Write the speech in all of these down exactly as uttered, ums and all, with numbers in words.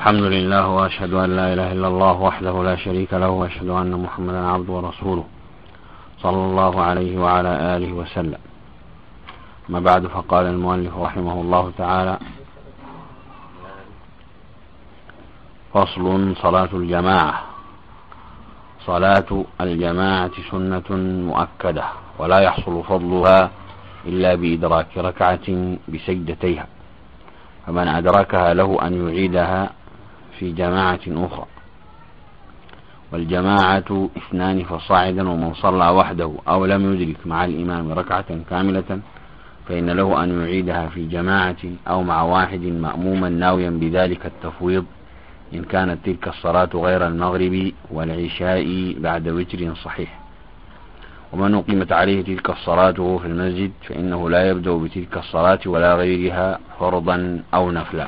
الحمد لله، وأشهد أن لا إله إلا الله وحده لا شريك له، وأشهد أن محمدا عبده ورسوله صلى الله عليه وعلى آله وسلم. ما بعد، فقال المؤلف رحمه الله تعالى: فصل: صلاة الجماعة. صلاة الجماعة سنة مؤكدة، ولا يحصل فضلها إلا بإدراك ركعة بسجدتيها، فمن أدركها له أن يعيدها في جماعة أخرى. والجماعة اثنان فصاعدا، ومن صلى وحده أو لم يدرك مع الإمام ركعة كاملة فإن له أن يعيدها في جماعة أو مع واحد مأموما ناويا بذلك التفويض، إن كانت تلك الصلاة غير المغرب والعشاء بعد وتر صحيح. ومن أقيمت عليه تلك الصلاة وهو في المسجد فإنه لا يبدأ بتلك الصلاة ولا غيرها فرضا أو نفلا.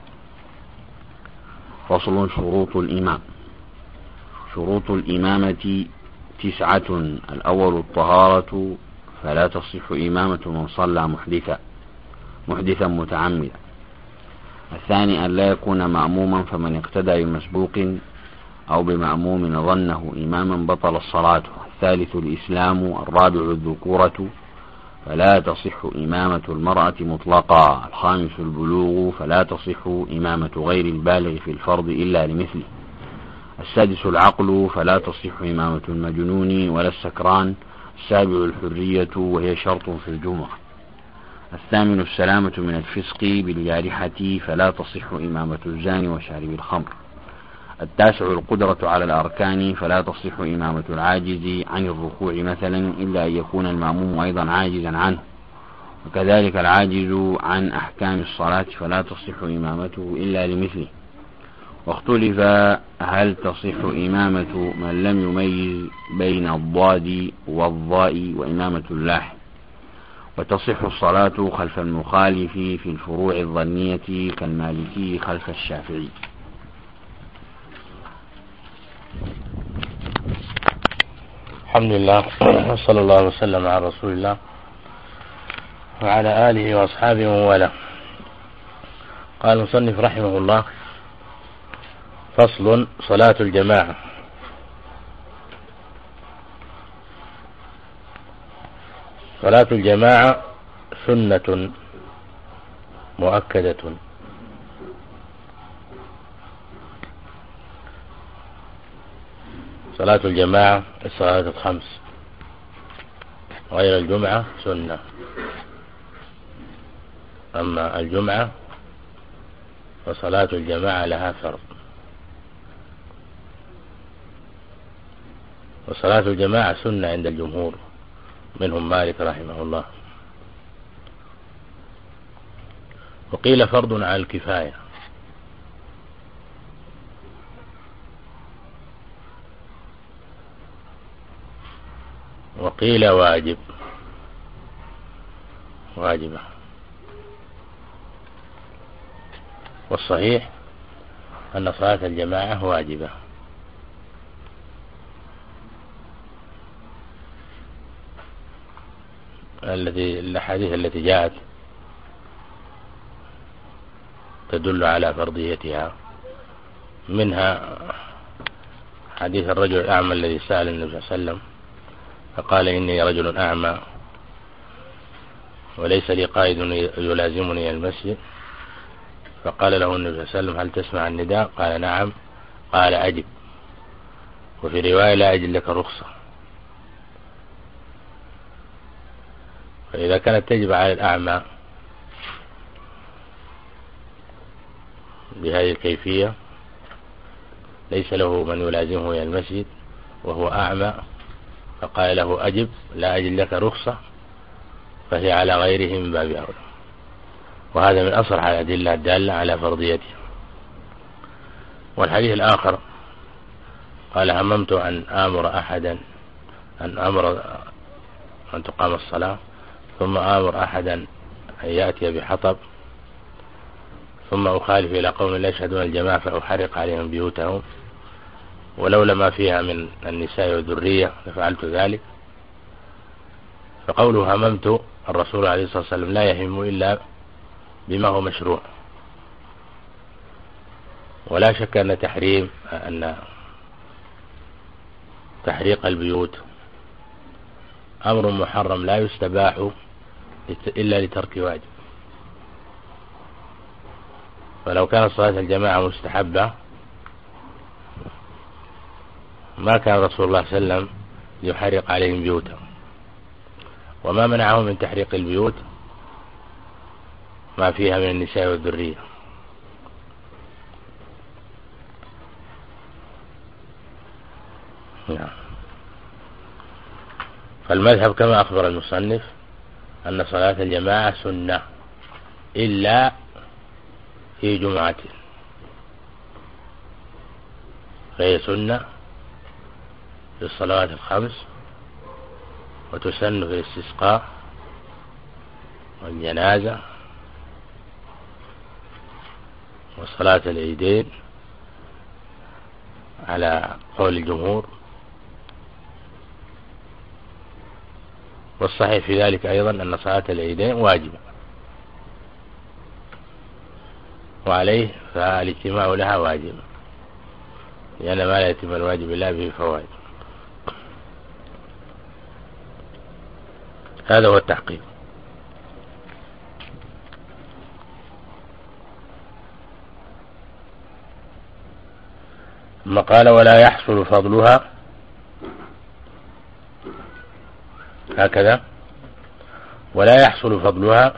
فصل: شروط الإمام. شروط الإمامة تسعة: الأول الطهارة، فلا تصح إمامة من صلى محدثا محدثا متعمدا. الثاني أن لا يكون مأموما، فمن اقتدى بمسبوق أو بمأموم ظنه إماما بطل الصلاة. الثالث الإسلام. الرابع الذكورة، فلا تصح إمامة المرأة مطلقا. الخامس البلوغ، فلا تصح إمامة غير البالغ في الفرض إلا لمثله. السادس العقل، فلا تصح إمامة المجنون ولا السكران. السابع الحرية، وهي شرط في الجمعة. الثامن السلامة من الفسق بالجارحة، فلا تصح إمامة الزاني وشارب الخمر. التاسع القدرة على الأركان، فلا تصح إمامة العاجز عن الركوع مثلا إلا أن يكون المأموم أيضا عاجزا عنه، وكذلك العاجز عن أحكام الصلاة فلا تصح إمامته إلا لمثله. واختلف هل تصح إمامة من لم يميز بين الضاد والضاء وإمامة اللاحق. وتصح الصلاة خلف المخالف في الفروع الظنية كالمالكي خلف الشافعي. الحمد لله، صلى الله وسلم على رسول الله وعلى آله وأصحابه ومن. قال المصنف رحمه الله: فصل: صلاة الجماعة. صلاة الجماعة سنة مؤكدة، صلاة الجماعة الصلاة الخمس غير الجمعة سنة، أما الجمعة فصلاة الجماعة لها فرض. وصلاة الجماعة سنة عند الجمهور، منهم مالك رحمه الله. وقيل فرض على الكفاية، وقيل واجب واجبة. والصحيح أن صلاة الجماعة واجبة، الذي الأحاديث التي جاءت تدل على فرضيتها، منها حديث الرجل الأعمى الذي سأل النبي صلى الله عليه وسلم فقال: إني رجل أعمى وليس لي قائد يلازمني المسجد. فقال له النبي صلى الله عليه وسلم: هل تسمع النداء؟ قال: نعم. قال: أجب. وفي رواية: لا أجد لك رخصة. فإذا كانت تجب على الأعمى بهذه الكيفية، ليس له من يلازمه إلى المسجد وهو أعمى، فقال له: أجب، لا أجد لك رخصة، فهي على غيره من باب أولى. وهذا من أصرح الأدلة الدالة على فرضيته. والحديث الآخر قال: هممت أن آمر أحدا أن أمر أن تقام الصلاة، ثم آمر أحدا أن يأتي بحطب، ثم أخالف إلى قوم لا يشهدون الجماعة فأحرق عليهم بيوتهم، ولولا ما فيها من النساء والذرية لفعلت ذلك. فقوله هممت، الرسول عليه الصلاة والسلام لا يهم إلا بما هو مشروع، ولا شك أن تحريم أن تحريق البيوت أمر محرم لا يستباح إلا لترك واجب. فلو كانت صلاة الجماعة مستحبة ما كان رسول الله صلى الله عليه وسلم يحرق عليهم بيوتهم، وما منعهم من تحريق البيوت ما فيها من النساء والذرية. فالمذهب كما أخبر المصنف أن صلاة الجماعة سنة إلا في جمعة، فهي سنة في الصلوات الخمس، وتسن في الاستسقاء والجنازة وصلاة العيدين على قول الجمهور. والصحيح في ذلك أيضا أن صلاة العيدين واجبة، وعليه فالاجتماع لها واجب، لأن ما لا يتم الواجب إلا به فواجب. هذا هو التحقيق. ثم قال ولا يحصل فضلها، هكذا ولا يحصل فضلها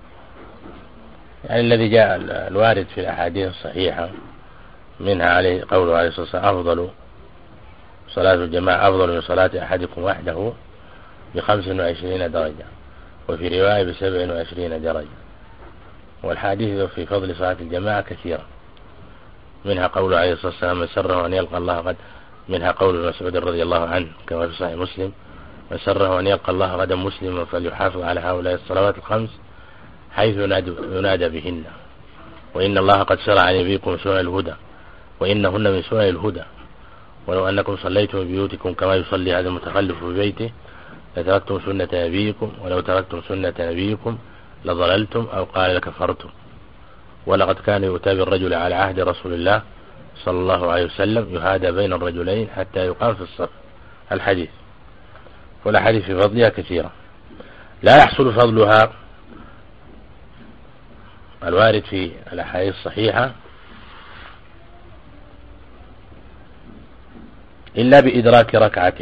يعني الذي جاء الوارد في الأحاديث الصحيحة، منها عليه قوله عليه الصلاة والسلام أفضل صلاة الجماعة أفضل من صلاة أحدكم وحده بخمس وعشرين درجة، وفي رواية بسبع وعشرين درجة. والحديث في فضل صلاة الجماعة كثيرة، منها قوله عليه الصلاة والسلام من سره أن يلقى الله غد، منها قول مسعود رضي الله عنه كما في صحيح مسلم من سره أن يلقى الله غدا مسلما فليحافظ على هؤلاء الصلوات الخمس حيث ينادى بهن، وإن الله قد شرع لنبيكم سنن الهدى وإنهن من سنن الهدى، ولو أنكم صليتم ببيوتكم كما يصلي هذا المتخلف في بيته لتركتم سنة نبيكم، ولو تركتم سنة نبيكم لضللتم أو قال لكفرتم، ولقد كان يؤتى بالرجل على عهد رسول الله صلى الله عليه وسلم يهادى بين الرجلين حتى يقام في الصف. الحديث، والأحاديث في فضلها كثيرة. لا يحصل فضلها الوارد في الأحاديث الصحيحة إلا بإدراك ركعة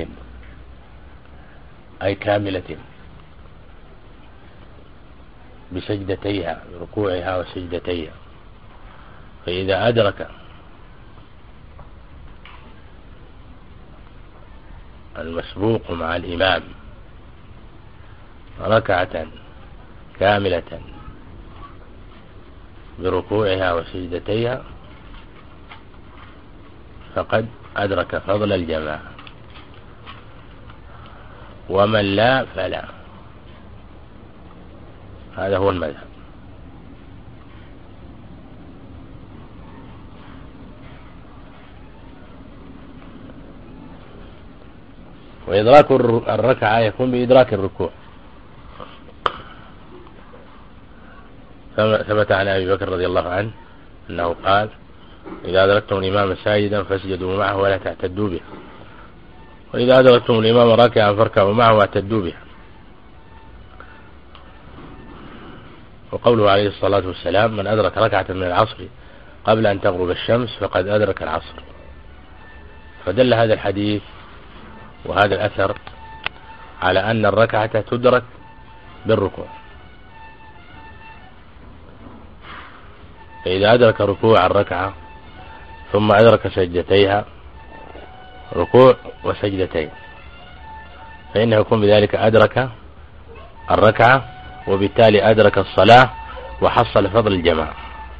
أي كاملة بسجدتيها بركوعها وسجدتيها. فإذا أدرك المسبوق مع الإمام ركعة كاملة بركوعها وسجدتيها فقد أدرك فضل الجماعة، ومن لا فلا. هذا هو المذهب. وإدراك الركعة يكون بإدراك الركوع. ثبت عن أبي بكر رضي الله عنه أنه قال إذا أدركتم الإمام ساجدا فاسجدوا معه ولا تعتدوا به، وإذا أدركتم الإمام راكعا فاركعوا معه واعتدوا به. وقوله عليه الصلاة والسلام من أدرك ركعة من العصر قبل أن تغرب الشمس فقد أدرك العصر. فدل هذا الحديث وهذا الأثر على أن الركعة تدرك بالركوع. فإذا أدرك ركوع الركعة ثم أدرك سجدتيها ركوع وسجدتين فإنه يكون بذلك أدرك الركعة، وبالتالي أدرك الصلاة وحصل فضل الجماعة.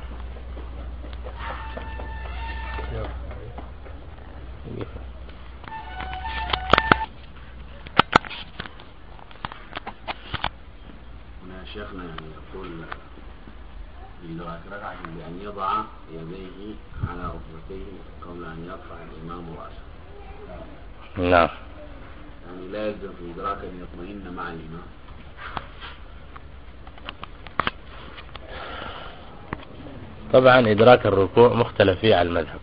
هنا شيخنا يقول ركعة بأن يضع يديه على ركبتيه قبل أن يرفع الإمام رأسه. نعم. يعني لا يلزم في إدراك أن يطمئن مع الإمام. طبعا إدراك الركوع مختلف فيه على المذهب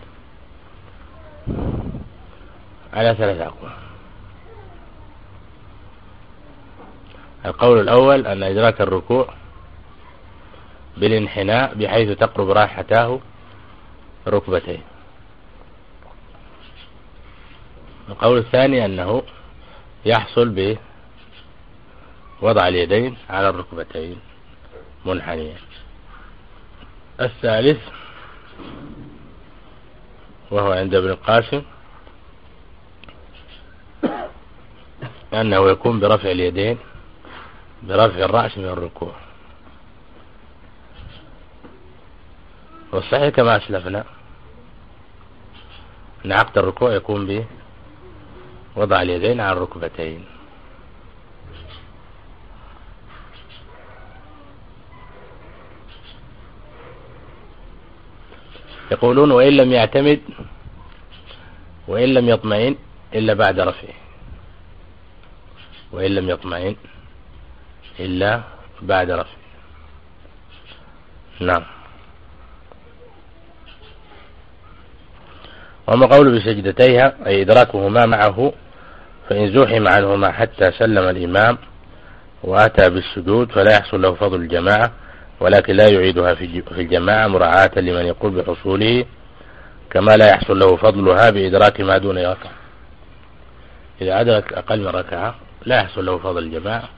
على ثلاثة أقوال. القول الأول أن إدراك الركوع بالانحناء بحيث تقرب راحتاه ركبتيه. القول الثاني أنه يحصل بوضع اليدين على الركبتين منحنيا. الثالث وهو عند ابن القاسم أنه يكون برفع اليدين برفع الرأس من الركوع. والصحيح كما أسلفنا أن عقد الركوع يكون بوضع اليدين على الركبتين. يقولون وإن لم يعتمد وإن لم يطمئن إلا بعد رفعه، وإن لم يطمئن إلا بعد رفعه. نعم. وما قول بسجدتيها أي إدراكهما معه، فإن زوحم عنهما حتى سلم الإمام وأتى بالسجود فلا يحصل له فضل الجماعة، ولكن لا يعيدها في الجماعة مراعاة لمن يقول بحصوله، كما لا يحصل له فضلها بإدراك ما دون ركعة. إذا أدرك أقل من ركعة لا يحصل له فضل الجماعة.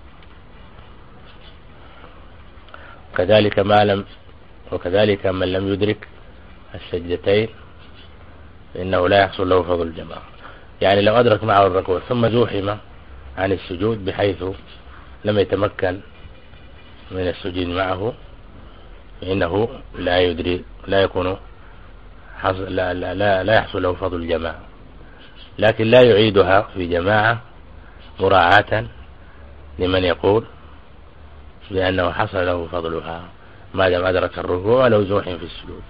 كذلك ما لم وكذلك من لم يدرك السجدتين فإنه لا يحصل له فضل الجماعة. يعني لو أدرك معه الركوع ثم زوحم عن السجود بحيث لم يتمكن من السجود معه فإنه لا يدري لا يكون لا, لا, لا, لا يحصل له فضل الجماعة، لكن لا يعيدها في جماعة مراعاة لمن يقول بأنه حصل له فضلها ما دام أدرك الركوع ولو زوحم في السجود.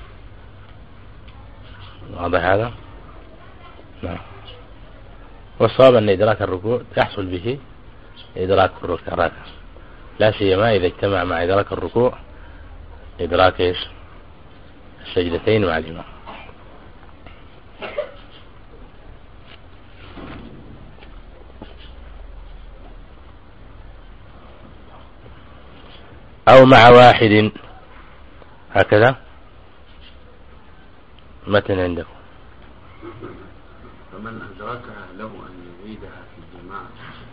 واضح هذا؟ نعم. والصواب أن إدراك الركوع يحصل به إدراك الركعة، لا سيما إذا اجتمع مع إدراك الركوع إدراك إيش؟ السجدتين مع الإمام. أو مع واحد هكذا متن عندكم. فمن أدركها له أن يعيدها في الجماعة.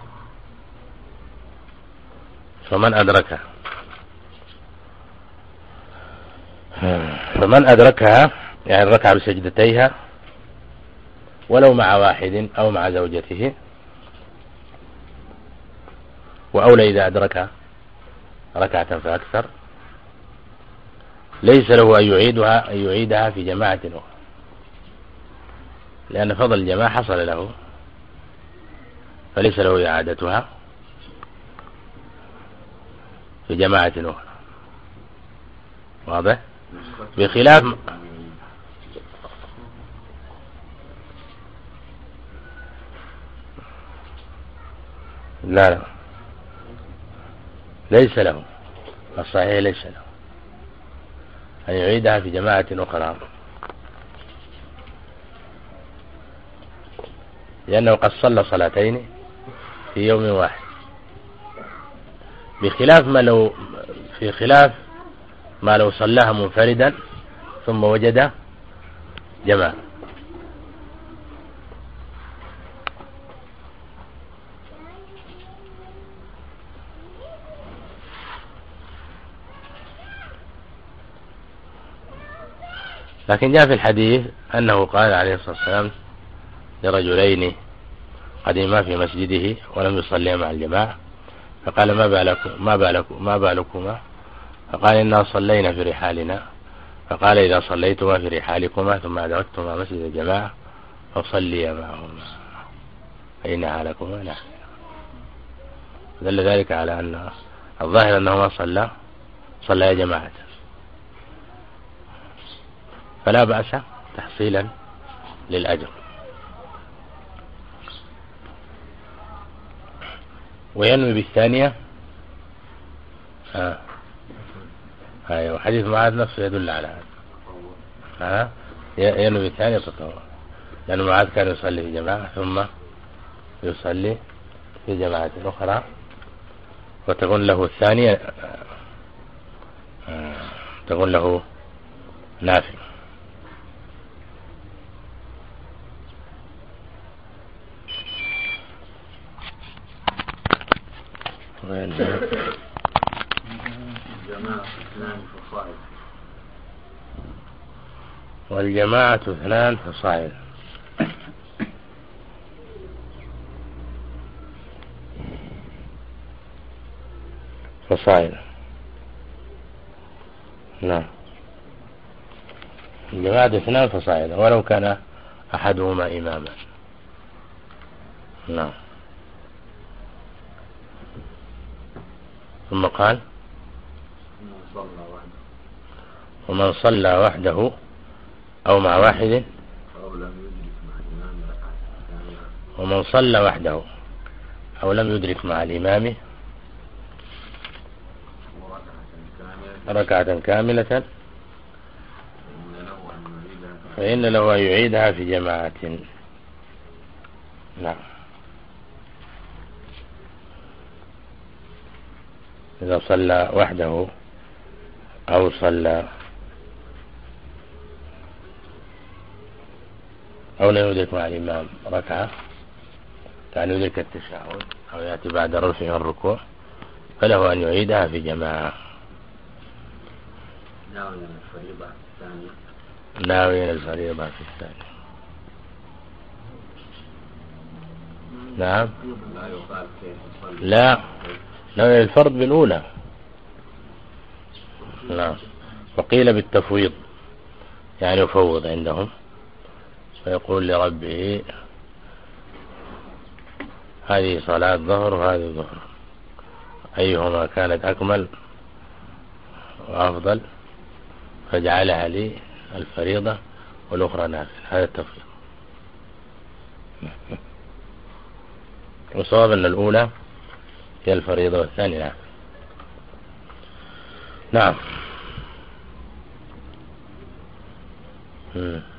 فمن أدركها فمن أدركها يعني ركع بسجدتيها ولو مع واحد أو مع زوجته، وأولى إذا أدرك ركعة فأكثر، ليس له أن يعيدها أن يعيدها في جماعة أخرى، لأن فضل الجماعة حصل له فليس له إعادتها في جماعة أخرى. واضح؟ بخلاف لا لا ليس له، الصحيح ليس له أن يعيدها في جماعة أخرى، لأنه قد صلى صلاتين في يوم واحد، بخلاف ما لو في خلاف ما لو صلاها منفردا ثم وجد جماعة. لكن جاء في الحديث أنه قال عليه الصلاة والسلام لرجلين قديما في مسجده ولم يصليا مع الجماعة، فقال ما بالكم ما بالكم ما بالكما فقال إنا صلينا في رحالنا، فقال إذا صليتما في رحالكما ثم أدركتما مسجد الجماعة فصليا معهما فإنها لكما نافلة. دل ذلك على أن الظاهر أنه ما صلى صلى جماعة، فلا بأس تحصيلا للأجر. وينوي بالثانية آه. أيوة حديث معاذ نفسه يدل على هذا. ها ينوي الثاني التطوع، لأن معاذ كان يصلي في جماعة ثم يصلي في جماعة أخرى، وتكون له الثانية تكون له نافل. والجماعة اثنان فصاعد. فصاعد نعم، الجماعة اثنان فصاعد ولو كان أحدهما إماما. نعم. ثم قال ومن صلى وحده أو مع واحد ومن صلى وحده أو لم يدرك مع الإمام ركعة كاملة فإن له أن يعيدها في جماعة. نعم. إذا صلى وحده أو صلى أو لا يدرك مع الإمام ركعة، كان يدرك التشهد أو يأتي بعد رفعه الركوع، فله أن يعيدها في جماعة. ناويا الفريضة الثانية ناويا الفريضة في الثانية. نعم. لا، ناويا الفرض بالأولى. نعم. وقيل بالتفويض، يعني يفوض عندهم فيقول لربه هذه صلاة ظهر وهذه ظهر، أيهما كانت أكمل وأفضل فاجعلها لي الفريضة والأخرى نافل. هذا التفويض. وصواب أن الأولى هي الفريضة والثانية نافل. نعم. مم.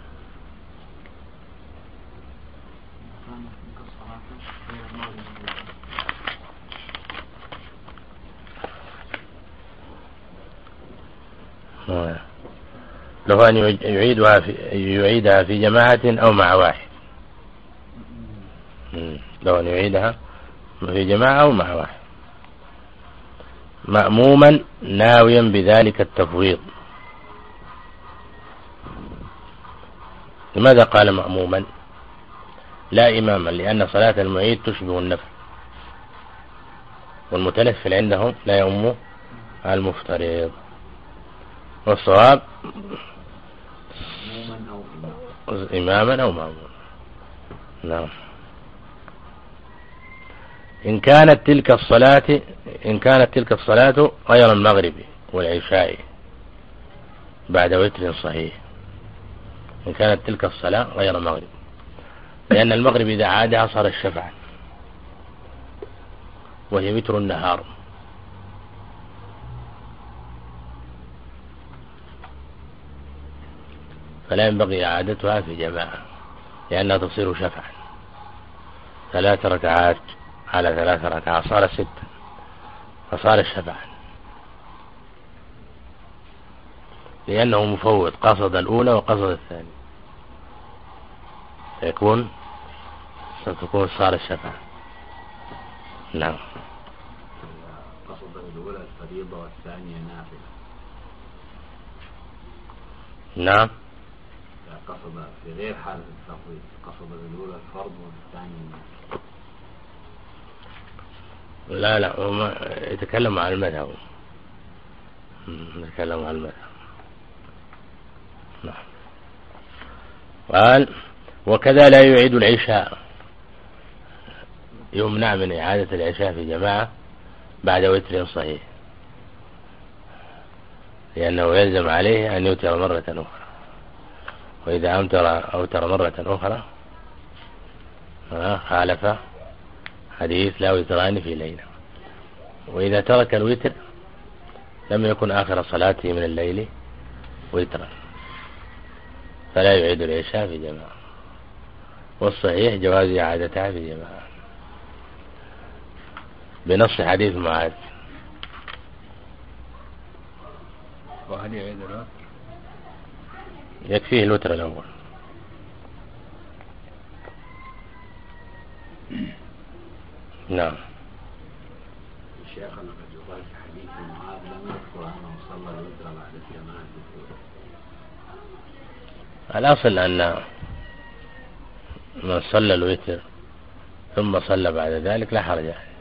له أن يعيدها في يعيدها في جماعة أو مع واحد. له أن يعيدها في جماعة أو مع واحد مأموما ناويا بذلك التفويض. لماذا قال مأموما لا إماما؟ لأن صلاة المعيد تشبه النفل، والمتنفل عندهم لا يؤم المفترض. والصواب إماما أو مأموما. نعم. إن كانت تلك الصلاة إن كانت تلك الصلاة غير المغرب والعشاء بعد وتر صحيح. إن كانت تلك الصلاة غير المغرب، لأن المغرب إذا عادها صار الشفع وهي وتر النهار، فلا ينبغي إعادتها في جماعة لأنها تصير شفعا. ثلاث ركعات على ثلاث ركعات صار ست، فصار شفعا، لأنه مفوض قصد الأولى وقصد الثانية، فيكون ستكون صار الشفعا. نعم. قصد الأولى الفريضة والثانية نافلة. نعم. قصد في غير حالة التفويض، قصد الأولى الفرض والثانية نافلة. لا لا، هو يتكلم عن المذهب، يتكلم عن المذهب. نعم. قال وكذا لا يعيد العشاء، يمنع من إعادة العشاء في جماعة بعد وتر صحيح، لأنه يلزم عليه أن يوتر مرة أخرى، وإذا أوتر أوتر مرة أخرى خالف حديث لا وتران في ليلة. وإذا ترك الوتر لم يكن آخر صلاته من الليل وترا فلا يعيد العشاء في جماعة، والصحيح جواز إعادتها في جماعة بنص حديث معاذ. وهل يعيد الوتر؟ يكفيه الوتر الأول. نعم. الشيخ قد يقال في حديث معاذ لم يذكر أنه صلى الوتر بعد الجماعة. الأصل أن من صلى الوتر ثم صلى بعد ذلك لا حرج عليه،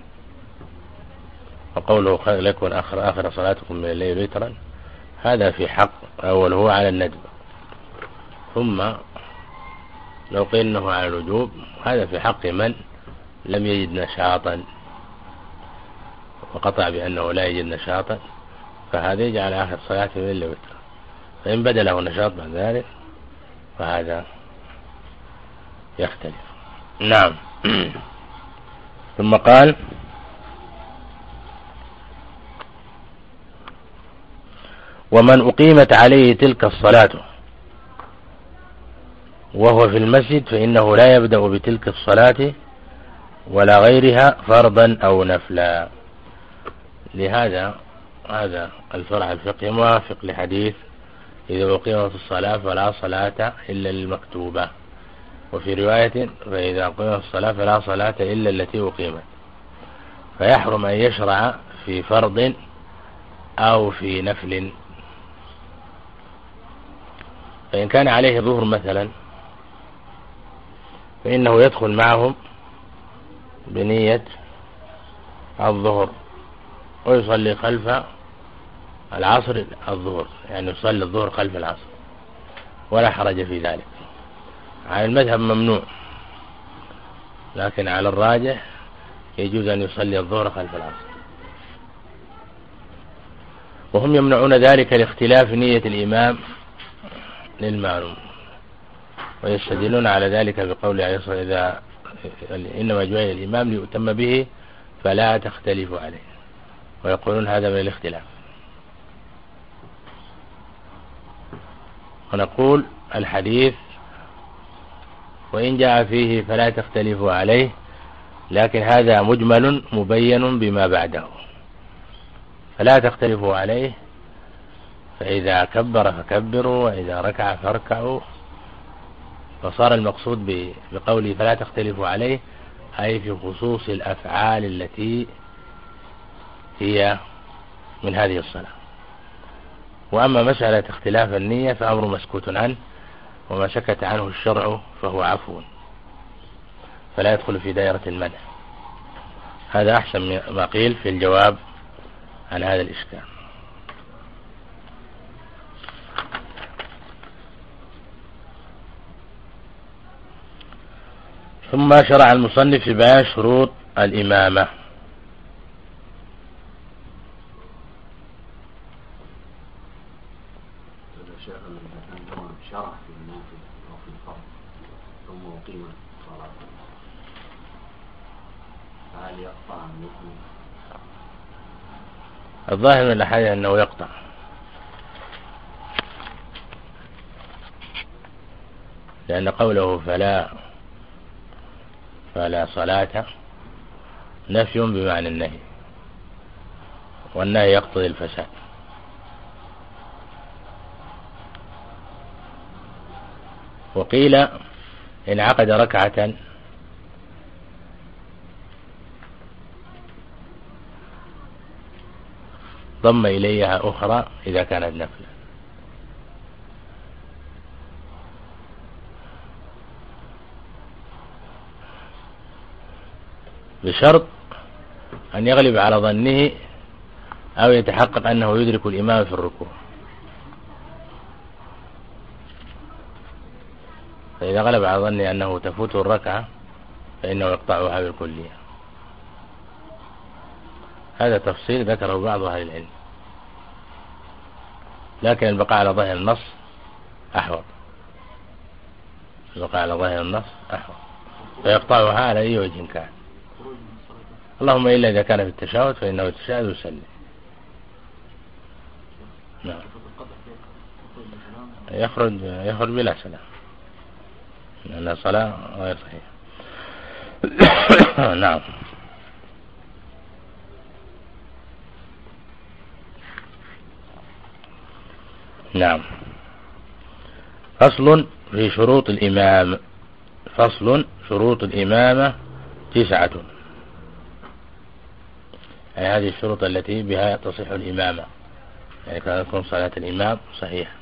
وقوله خير لكم آخر آخر صلاتكم من الليل وترا هذا في حق أول هو على الندب، ثم لو قيل أنه على الوجوب هذا في حق من لم يجد نشاطا وقطع بأنه لا يجد نشاطا، فهذا يجعل آخر صلاة من الليل وترا، فإن بدا له نشاط بعد ذلك فهذا يختلف. نعم. ثم قال ومن أقيمت عليه تلك الصلاة وهو في المسجد فإنه لا يبدأ بتلك الصلاة ولا غيرها فرضا أو نفلا. لهذا هذا الفرع الفقهي موافق لحديث إذا أقيمت الصلاة فلا صلاة إلا المكتوبة، وفي رواية فإذا أقيمت الصلاة فلا صلاة إلا التي أقيمت، فيحرم أن يشرع في فرض أو في نفل. فإن كان عليه ظهر مثلا فإنه يدخل معهم بنية الظهر ويصلي خلف العصر الظهر، يعني يصلي الظهر خلف العصر ولا حرج في ذلك. على المذهب ممنوع، لكن على الراجح يجوز أن يصلي الظهر خلف العصر. وهم يمنعون ذلك لاختلاف نية الإمام للمعلوم، ويستدلون على ذلك بقول عليه الصلاة والسلام إذا إنما جعل الإمام ليؤتم به فلا تختلف عليه، ويقولون هذا من الاختلاف. ونقول الحديث وإن جاء فيه فلا تختلفوا عليه، لكن هذا مجمل مبين بما بعده، فلا تختلفوا عليه، فإذا كبر فكبروا وإذا ركع فاركعوا، فصار المقصود بقوله فلا تختلفوا عليه أي في خصوص الأفعال التي هي من هذه الصلاة. وأما مسألة اختلاف النية فأمر مسكوت عنه، وما سكت عنه الشرع فهو عفو، فلا يدخل في دائرة المنع. هذا أحسن ما قيل في الجواب عن هذا الإشكال. ثم شرع المصنف في بيان شروط الإمامة. الظاهر من الأحاديث أنه يقطع، لأن قوله فلا فلا صلاة نفي بمعنى النهي، والنهي يقتضي الفساد. وقيل إن عقد ركعة ضم إليها أخرى إذا كانت نفلا، بشرط أن يغلب على ظنه أو يتحقق أنه يدرك الإمام في الركوع. فإذا غلب على ظنه أنه تفوت الركعة فإنه يقطعها بالكلية. هذا تفصيل ذكره بعض أهل العلم، لكن البقاء على ظاهر النص أحوط، البقاء على ظاهر النص أحوط، فيقطعها على أي وجه كان، اللهم إلا إذا كان في التشهد فإنه يتشهد ويسلم. نعم. يخرج يخرج بلا سلام لأن الصلاة غير صحيحة. نعم. نعم. فصل في شروط الإمام. فصل شروط الإمامة تسعة، يعني هذه الشروط التي بها تصح الإمامة، يعني كان تكون صلاة الإمام صحيحة.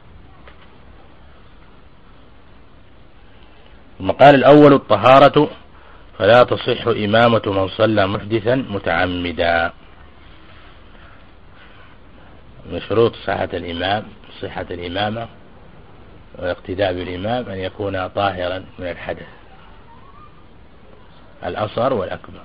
المقال الأول الطهارة، فلا تصح إمامة من صلى محدثا متعمدا. من شروط صحة الإمام صحة الإمامة والاقتداء بالإمام أن يكون طاهرا من الحدث الأصغر والأكبر.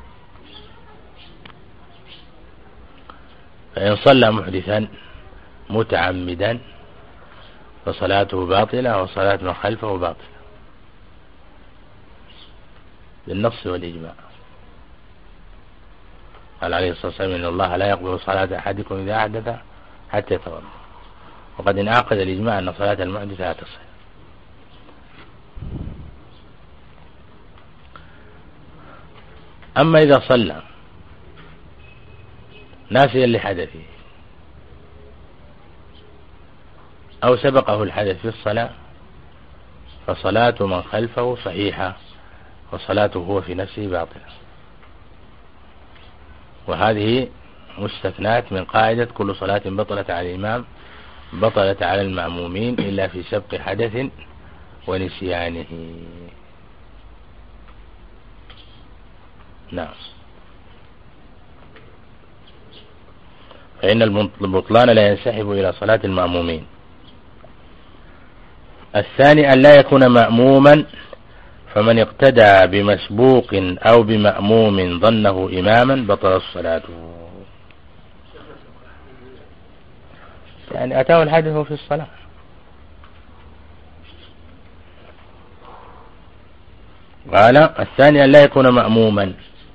فإن صلى محدثا متعمدا فصلاته باطلة وصلاة من خلفه باطلة بالنص والإجماع. قال عليه الصلاة والسلام إن الله لا يقبل صلاة أحدكم إذا أحدث حتى يتوضأ، وقد انعقد الإجماع أن صلاة المحدث لا تصح. أما إذا صلى ناسيا لحدثه أو سبقه الحدث في الصلاة فصلاة من خلفه صحيحة وصلاته هو في نفسه باطلة. وهذه مستثنات من قاعدة كل صلاة بطلت على الإمام بطلت على المأمومين إلا في سبق حدث ونسيانه. نعم. فإن البطلان لا ينسحب إلى صلاة المأمومين. الثاني أن لا يكون مأموما، فمن اقتدى بمسبوق أو بمأموم ظنه إماما بطل الصلاة. يعني أتاه الحدث في الصلاة قال. الثاني أن لا يكون مأموما،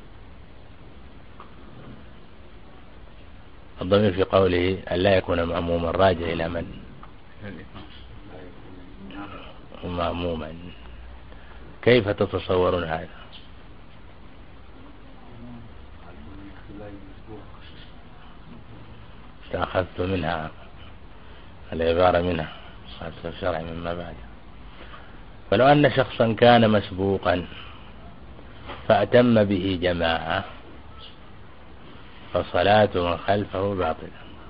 الضمير في قوله أن لا يكون مأموما راجع إلى من؟ مأموما. كيف تتصورون هذا؟ تأخذت منها العبارة منها خاصة الشرع مما بعد. فلو أن شخصا كان مسبوقا فأتم به جماعة فصلاة من خلفه باطلة.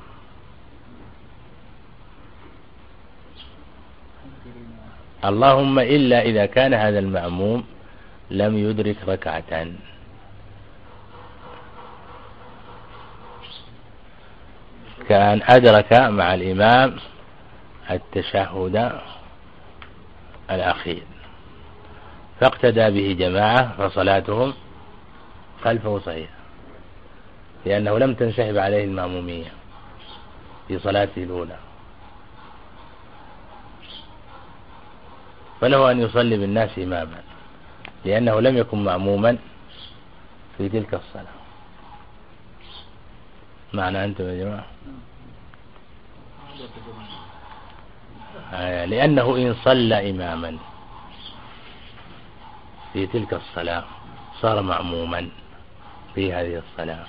اللهم إلا إذا كان هذا المأموم لم يدرك ركعة، كان أدرك مع الإمام التشهد الأخير فاقتدى به جماعة فصلاتهم خلفه صحيحة، لأنه لم تنسحب عليه المأمومية في صلاته الأولى، فله أن يصلي بالناس إماما لأنه لم يكن مأموما في تلك الصلاة. معنى أنتم يا جماعة؟ آه لأنه إن صلى إماما في تلك الصلاة صار مأموما في هذه الصلاة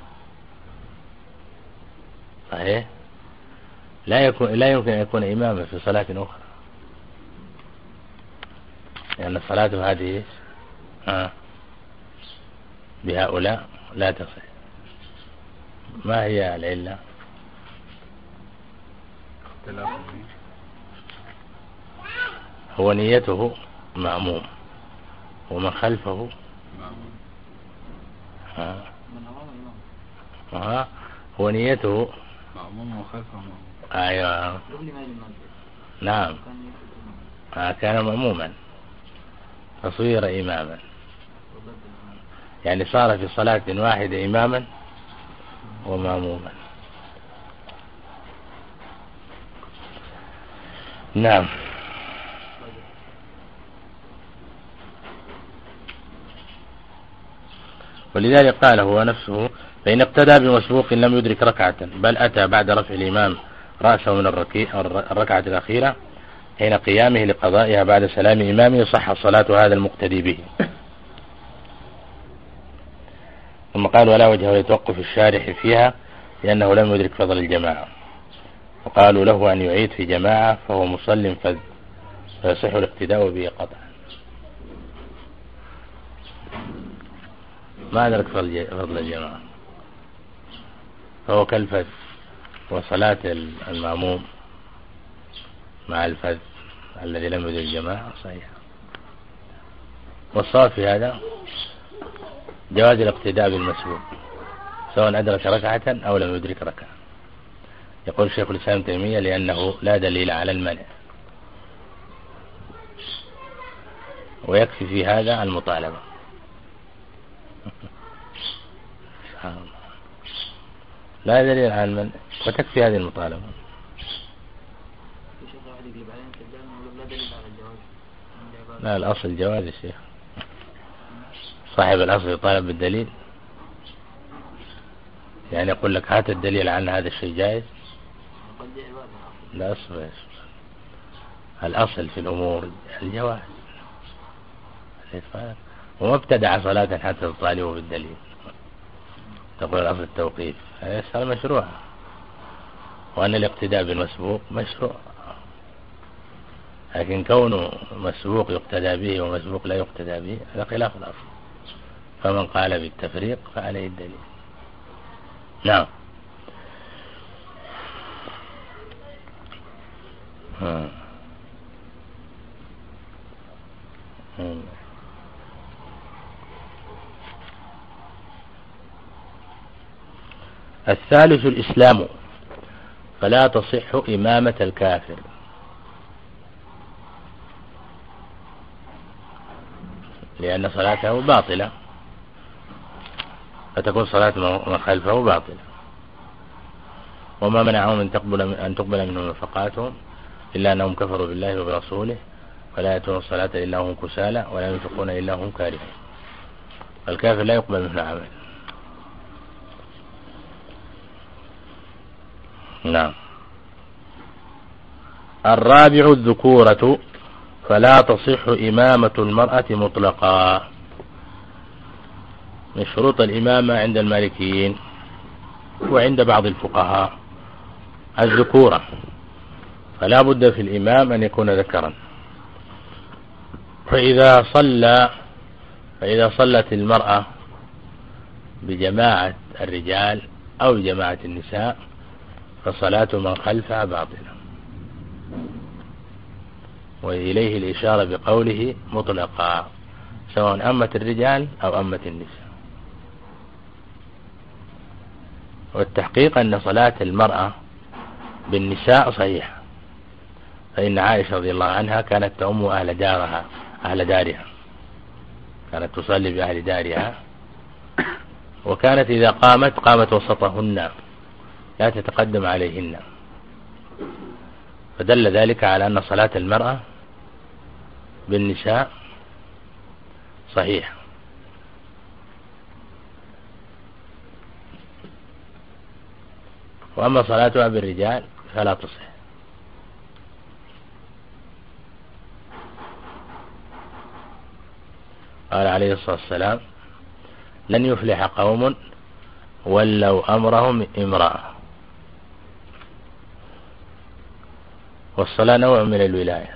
صحيح، لا يكون لا يمكن أن يكون إماما في صلاة أخرى، لأن يعني الصلاة هذه آه بهؤلاء لا تصح. ما هي العلة؟ هو نيته مأموم ومن خلفه آه. آه. هو نيته مأموم وخلفه مأموم. أيوة نعم آه. كان مأموما فصير إماما، يعني صار في صلاة واحدة إماما ومأموما. نعم. ولذلك قال هو نفسه فإن اقتدى بمسبوق لم يدرك ركعة بل أتى بعد رفع الإمام رأسه من الركعة الأخيرة حين قيامه لقضائها بعد سلام إمامه صح صلاة هذا المقتدي به. ثم قال ولا وجه لتوقف الشارح فيها لأنه لم يدرك فضل الجماعة، وقالوا له أن يعيد في جماعة فهو مصل فذ فيصح الاقتداء به قطعا. ما أدرك فضل الجماعة فهو كالفذ، وصلاة المأموم مع الفذ الذي لم يدرك الجماعة صحيح. والصواب في هذا جواز الاقتداء بالمسبوق سواء أدرك ركعة أو لم يدرك ركعة. يقول شيخ الإسلام ابن تيمية لأنه لا دليل على المنع، ويكفي في هذا المطالبة. لا دليل على المنع وتكفي هذه المطالبة. لا الأصل جواز يا شيخ، صاحب الأصل يطالب بالدليل، يعني يقول لك هات الدليل عن هذا الشيء جائز. لا أصل الأصل في الأمور الجواز، وما ابتدع صلاة حتى تطالبه بالدليل. تقول الأصل التوقيف، هذا صار مشروع، وأن الاقتداء بالمسبوق مشروع، لكن كونه مسبوق يقتدى به ومسبوق لا يقتدى به هذا خلاف الأصل. فمن قال بالتفريق فعليه الدليل. نعم. ها. ها. الثالث الإسلام، فلا تصح إمامة الكافر، لأن صلاته باطلة، فتكون صلاة من خلفه باطلة. وما منعهم أن تقبل أن تقبل منهم نفقاتهم إلا أنهم كفروا بالله وبرسوله ولا يأتون الصلاة إلا هم كسالى ولا ينفقون إلا هم كارهون. الكافر لا يقبل منه عمل. نعم. الرابع الذكورة، فلا تصح إمامة المرأة مطلقا. من شروط الإمامة عند المالكيين وعند بعض الفقهاء الذكورة، فلا بد في الإمام أن يكون ذكرا. فإذا صلى فإذا صلت المرأة بجماعة الرجال أو جماعة النساء فصلاة من خلفها باطلة، وإليه الإشارة بقوله مطلقا سواء أمت الرجال أو أمت النساء. والتحقيق أن صلاة المرأة بالنساء صحيحة، فإن عائشة رضي الله عنها كانت تؤم أهل دارها أهل دارها كانت تصلي بأهل دارها، وكانت إذا قامت قامت وسطهن لا تتقدم عليهن، فدل ذلك على أن صلاة المرأة بالنساء صحيح. وأما صلاتها بالرجال فلا تصح. قال عليه الصلاة والسلام لن يفلح قوم ولوا أمرهم امرأة. والصلاة نوع من الولاية،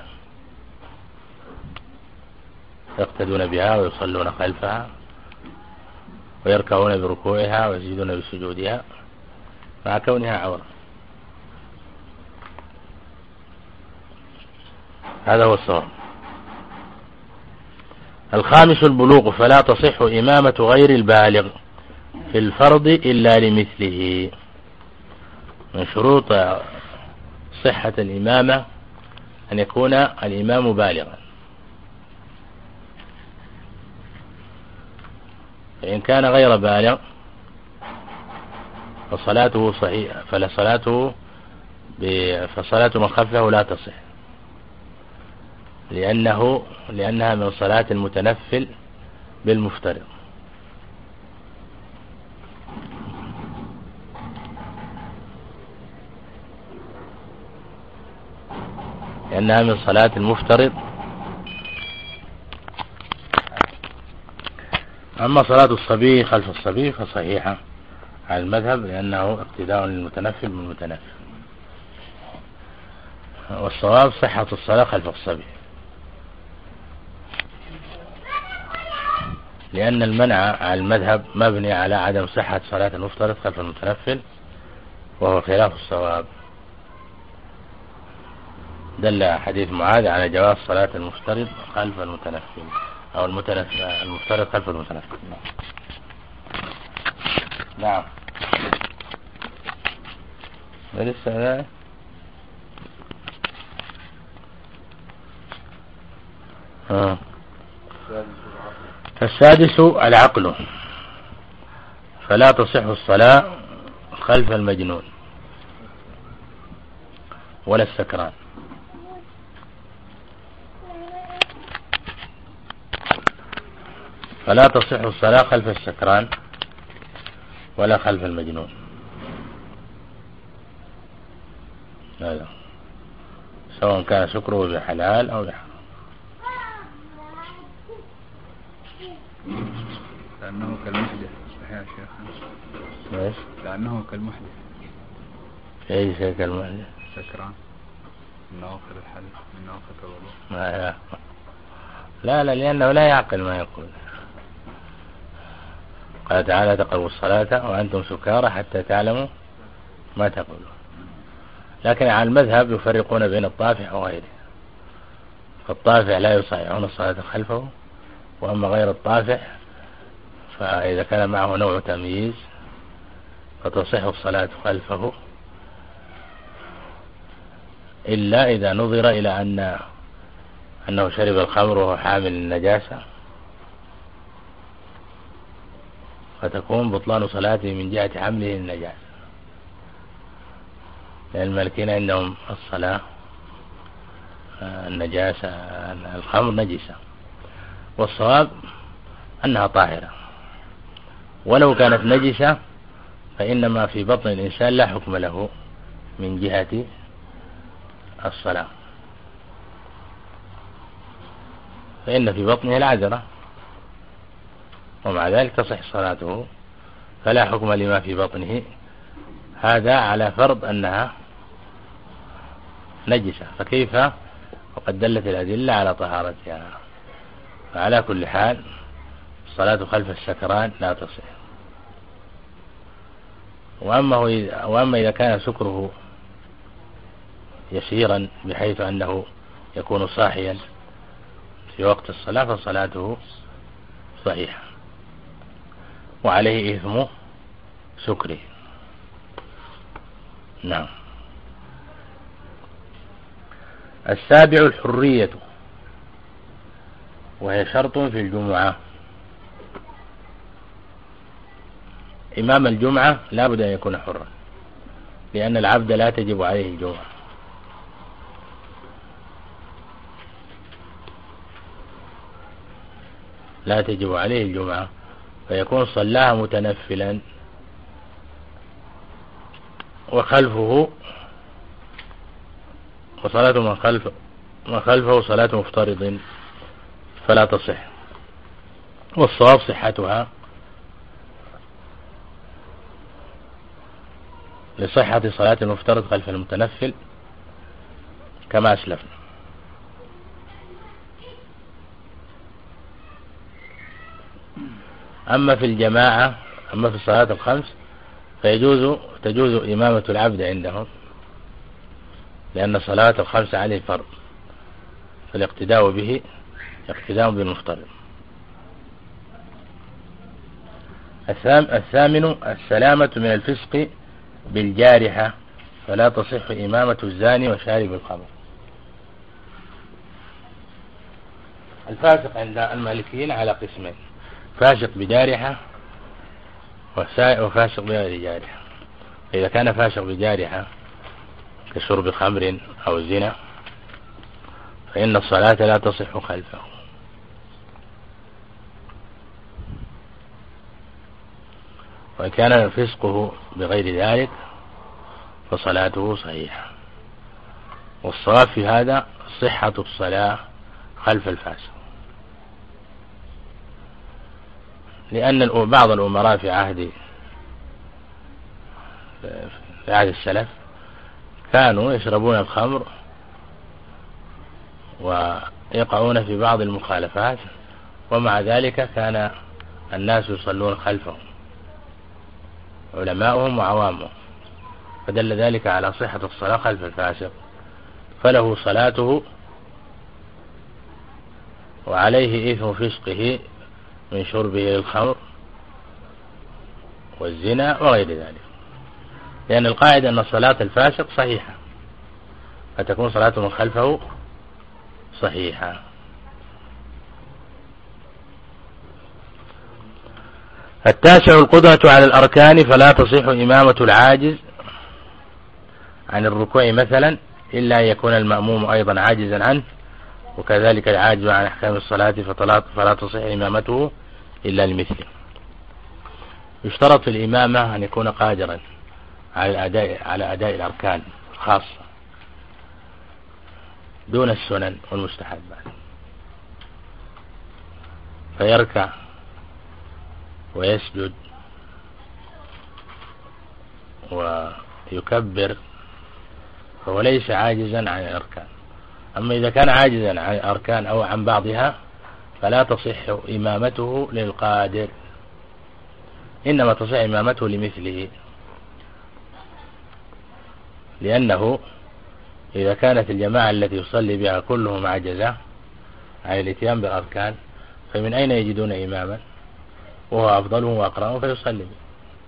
يقتدون بها ويصلون خلفها ويركعون بركوعها ويسجدون بسجودها مع كونها عورة. هذا هو الصواب. الخامس البلوغ، فلا تصح إمامة غير البالغ في الفرض إلا لمثله. من شروط صحة الإمامة أن يكون الإمام بالغا، فإن كان غير بالغ فصلاته صحيحة فلا صلاته فصلاة من خلفه لا تصح، لأنه لأنها من صلاة المتنفل بالمفترض. لأنها من صلاة المفترض. أما صلاة الصبي خلف الصبي فصحيحة على المذهب، لأنه اقتداء للمتنفل من المتنفل، والصواب صحة الصلاة خلف الصبي، لأن المنع على المذهب مبني على عدم صحة صلاة المفترض خلف المتنفل، وهو خلاف الصواب. دل حديث معاذ على جواز صلاة المفترض خلف المتنفل، أو المتنفل المفترض خلف المتنفل. نعم. ولسه ها. السادس العقل، فلا تصح الصلاة خلف المجنون ولا السكران. فلا تصح الصلاة خلف السكران ولا خلف المجنون. هذا سواء كان سكره بحلال أو بحرام. لأنه كالمحدث. صحيح يا شيخ. ايش؟ لأنه كالمحدث. اي شيء كالمحدث؟ سكران من نواقض الحدث، من نواقض الوضوء. لا لا لا، لأنه لا يعقل ما يقول. قال تعالى: تقربوا الصلاة وأنتم سكارى حتى تعلموا ما تقولون. لكن على المذهب يفرقون بين الطافح وغيره، فالطافح لا يصححون الصلاة خلفه، وأما غير الطافح فإذا كان معه نوع تمييز فتصح الصلاة خلفه، إلا إذا نظر إلى أن أنه شرب الخمر وهو حامل النجاسة، فتكون بطلان صلاته من جهة حمله النجاسة، لأن المالكين عندهم الصلاة النجاسة الخمر نجسة، والصواب أنها طاهرة، ولو كانت نجسة فإنما في بطن الإنسان لا حكم له من جهة الصلاة، فإن في بطنه العذرة، ومع ذلك تصح صلاته، فلا حكم لما في بطنه، هذا على فرض أنها نجسة، فكيف وقد دلت الأدلة على طهارتها. فعلى كل حال الصلاة خلف السكران لا تصح. وأما, وأما إذا كان سكره يسيرا بحيث أنه يكون صاحيا في وقت الصلاة فصلاته صحيحة، وعليه إثم سكره. نعم. السابع الحرية، وهي شرط في الجمعة. إمام الجمعة لا بد أن يكون حرا، لأن العبد لا تجب عليه الجمعة، لا تجب عليه الجمعة، فيكون صلاها متنفلا، وخلفه وصلاة من خلفه من خلفه صلاة مفترض فلا تصح، والصواب صحتها لصحة صلاة المفترض خلف المتنفل كما أسلفنا. أما في الجماعة، أما في الصلاة الخمس فيجوز تجوز إمامة العبد عندهم، لأن صلاة الخمس عليه فرض، فالاقتداء به اقتداء بالمفترض. الثامن السلامة من الفسق بالجارحة، فلا تصح إمامة الزاني وشارب الخمر. الفاسق عند المالكيين على قسمين: فاسق بجارحة وفاسق بغير جارحة. إذا كان فاسق بجارحة كشرب خمر أو الزنا فإن الصلاة لا تصح خلفه، وإن كان فسقه بغير ذلك فصلاته صحيحة. والصواب في هذا صحة الصلاة خلف الفاسق، لأن بعض الأمراء في عهد في عهد السلف كانوا يشربون الخمر ويقعون في بعض المخالفات، ومع ذلك كان الناس يصلون خلفهم علماؤهم وعوامهم، فدل ذلك على صحة الصلاة خلف الفاسق، فله صلاته وعليه إثم فسقه من شربه للخمر والزنا وغير ذلك، لأن القاعدة أن صلاة الفاسق صحيحة، فتكون صلاته من خلفه صحيحة. التاسع القدرة على الأركان، فلا تصح إمامة العاجز عن الركوع مثلا إلا أن يكون المأموم أيضا عاجزا عنه، وكذلك العاجز عن أحكام الصلاة فلا تصح إمامته إلا لمثله. يشترط في الإمامة أن يكون قادرا على الأداء على أداء الأركان خاصة دون السنن والمستحبات، فيركع ويسجد ويكبر، فهو ليس عاجزا عن الأركان. أما إذا كان عاجزا عن الأركان أو عن بعضها فلا تصح إمامته للقادر، إنما تصح إمامته لمثله، لأنه إذا كانت الجماعة التي يصلي بها كلهم عجزة عن الاتيان بالأركان فمن أين يجدون إماما وهو أفضلهم وأقرأهم فيصلي به؟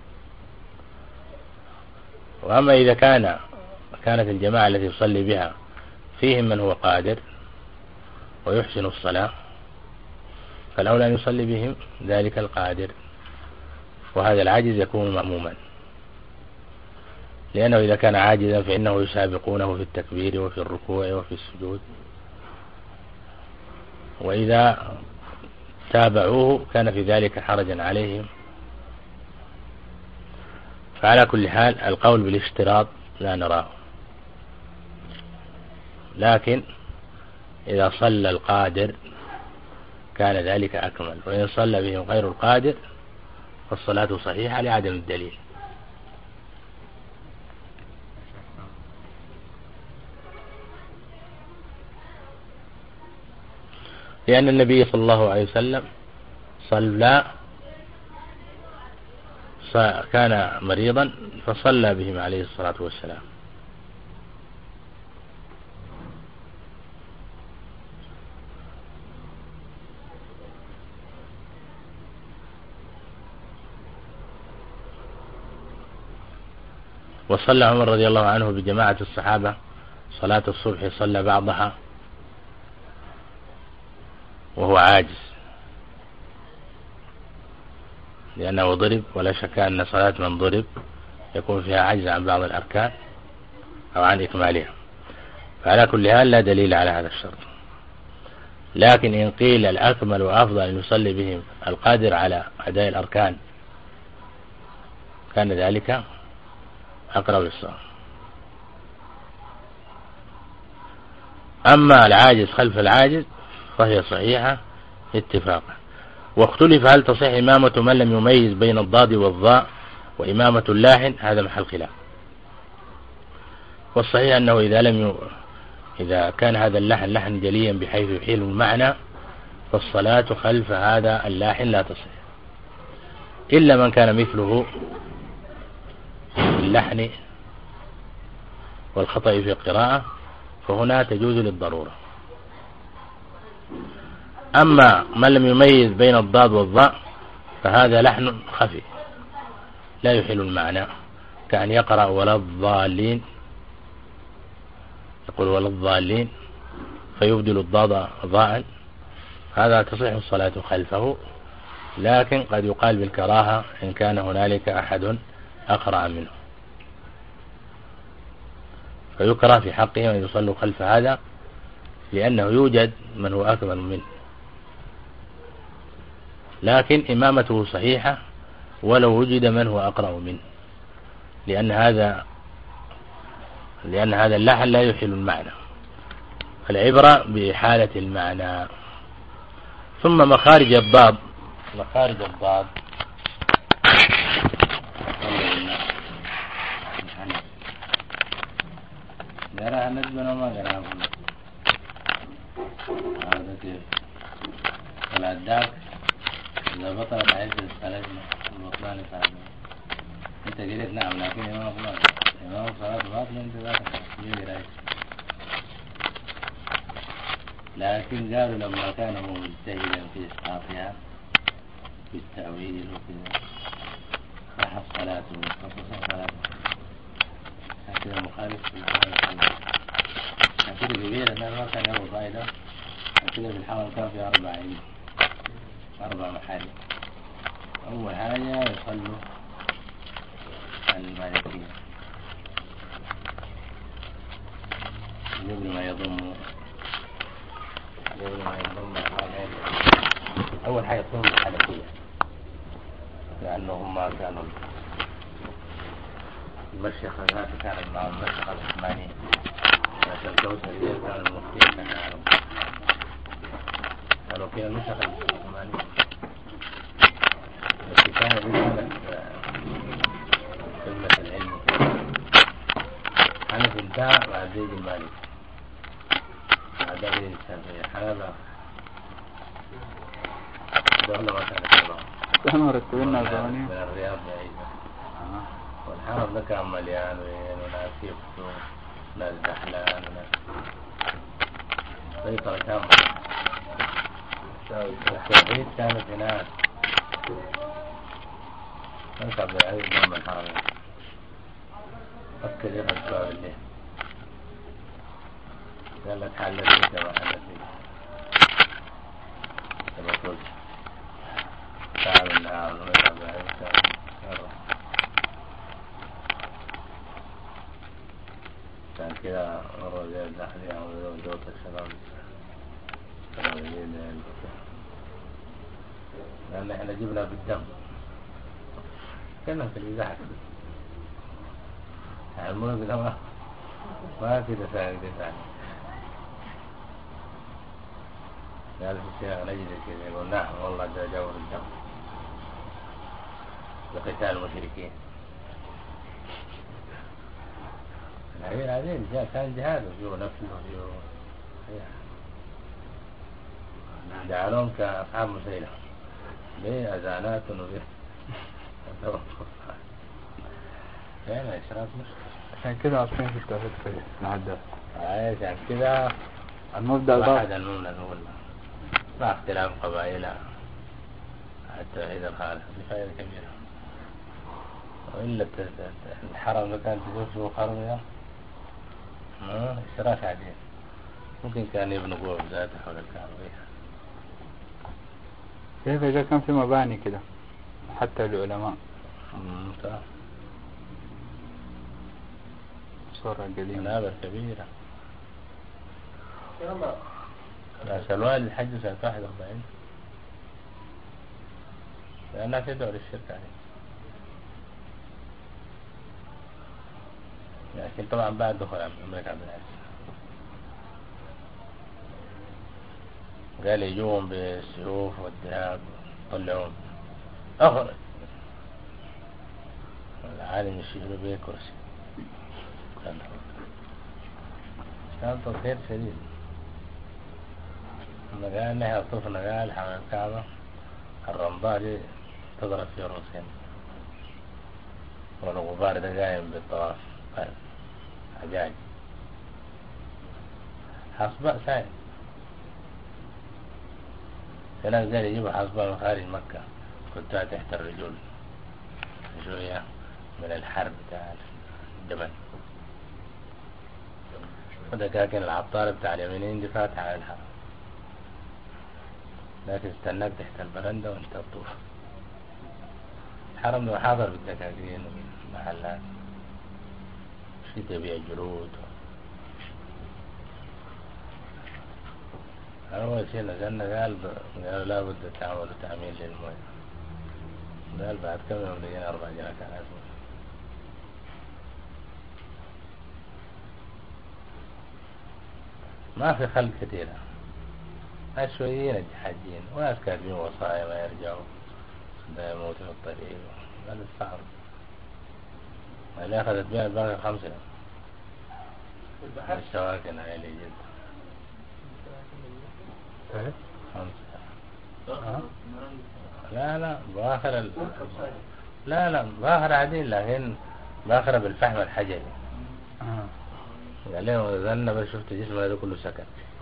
وأما إذا كان كانت الجماعة التي يصلي بها فيهم من هو قادر ويحسن الصلاة فالأولى أن يصلي بهم ذلك القادر، وهذا العاجز يكون مأموما، لأنه إذا كان عاجزا فإنه يسابقونه في التكبير وفي الركوع وفي السجود، وإذا تابعوه كان في ذلك حرجا عليهم. فعلى كل حال القول بالاشتراط لا نراه، لكن إذا صلى القادر كان ذلك أكمل، وإن صلى بهم غير القادر فالصلاة صحيحة لعدم الدليل. لأن النبي صلى الله عليه وسلم صلى كان مريضا فصلى بهم عليه الصلاة والسلام، وصلى عمر رضي الله عنه بجماعة الصحابة صلاة الصبح، صلى بعضها وهو عاجز لأنه ضرب، ولا شك أن صلاة من ضرب يكون فيها عجز عن بعض الأركان أو عن إكمالها، فعلى كل حال لا دليل على هذا الشرط. لكن إن قيل الأكمل وأفضل أن يصلي بهم القادر على أداء الأركان كان ذلك أقرب للصواب. أما العاجز خلف العاجز فهي صحيحة اتفاقا. واختلف هل تصح إمامة من لم يميز بين الضاد والضاء وإمامة اللاحن، هذا محل خلاف. والصحيح أنه إذا لم ي... إذا كان هذا اللحن لحن جليا بحيث يحيل المعنى فالصلاة خلف هذا اللحن لا تصح، إلا من كان مثله في اللحن والخطأ في القراءة، فهنا تجوز للضرورة. أما من لم يميز بين الضاد والضاء فهذا لحن خفي لا يحيل المعنى، كأن يقرأ ولا الضالين، يقول ولا الضالين فيبدل الضاد ضاء، هذا تصح الصلاة خلفه، لكن قد يقال بالكراهة إن كان هنالك أحد أقرأ منه، فيكره في حقهم أن يصلوا خلف هذا لأنه يوجد من هو أكمل منه، لكن إمامته صحيحة ولو وجد من هو أقرأ منه، لأن هذا لأن هذا اللحن لا يحيل المعنى، العبرة بإحالة المعنى. ثم مخارج الضاد، مخارج الضاد قراها نجبنا وما قراها هذا كيف والعداك إذا بطلت عدة الثلاثة البطلان فعلا انت قلت نعم، لكن إمام الله إمام صلاة باطل انت ذاتك جيدي رأيك. لكن قالوا لما كان مجتهدا في إسقاطها في التأويل وكذا راحت صلاته وخصوصا صلاته هكذا مخالف في الحمل. هكذا كبير أنه ما كان له فائدة. هكذا في الحمل كان في أربع عين أربع محارم. أول حاجة يصلوا عن المالكية قبل ما يضم قبل ما يضم أول حاجة يصوم الحنفية لأنهم ما كانوا المشيخة ذات كان معهم المشيخة العثمانية عشان الكوثرية كانوا المفتين كان يعلم كانوا فيها المشيخة العثمانية التي كانت رسالة قمة العلم. حنف انتهى مع زيد المالك مع دغير الشافعية. حنابلة دولة ما كانت كبار كانوا مرتبين الزمانية من الرياض بعيدة. والحرم ده كان مليان وناس يفتوا ناس دحلان وناس سيطرة كاملة. التوحيد كانت هناك ملك عبد العزيز بن الحرمين فكر يخرج باب الليل قال لك حلت لي كما حلت لي كما قلت تعال النهار ملك عبد العزيز كان كده مرة زي الداخلية عملوا دوت الشباب لأن احنا جبنا بالدم كنا في الإذاعة المهم كده ما ما في دفاع دفاع قال في الشيخ نجد كده يقول نعم والله ده جور الدم لقتال المشركين. العبير هذين كان جهاد وفيه نفسه وفيه جعلهم كأصحاب مسيلة ليه أذانات وفيه يعني إشراف مش عشان كده عارفين في التوحيد في العداد. عشان كده المبدأ واحد المبدأ الأول مع اختلاف قبائل التوحيد الخالص لفائدة كبيرة. وإلا الحرم لو كانت تجوز في مخرمية إشراف عديد ممكن كان يبنوا قوة بذاته حول الكعبة. كيف إذا كان في مباني كده حتى العلماء ممتاز صورة قديمة منابر كبيرة. عشان الوالد حج سنة واحد وأربعين لأنها تدعو للشرك عليه. لكن طبعا بعد دخول الملك عبد العزيز قال يجوهم بالسيوف والذهب طلعون أخرج العالم يشيلوا به كرسي. كان تطهير شديد. قال نحن طفنا قال حمل الكعبة الرمضاء دي تضرب في رؤوسهم والغبار ده قايم بالطواف قال عجاج حصباء سائل هناك قال يجيبوا حصباء من خارج مكة كنت تحت الرجل شوية من الحرب بتاع الجبل وده كان العطار بتاع اليمينين دي فاتح على الحرب لكن استناك تحت البرندة وانت تطوف. الحرم ده حاضر بالدكاكين والمحلات شي تبيع جلود. أول شيء نزلنا قال قالوا لا بد تعملوا تعميل للمويه. قال بعد كم يوم لقينا أربع جنات على أسبوع. ما في خلق كثيرة، ناس شويين الحاجين وناس كاتبين وصايا ما يرجعوا، ده يموت في الطريق، هذا صعب. اللي أخذت بها الباقي خمسة الشواكن هاي اللي جد خمسة. أه؟ لا لا باخر ال... لا لا باخر عديل، لكن باخر بالفحم الحجري. قال لهم إذا أنا بس شفت جسمه هذا كله سكت.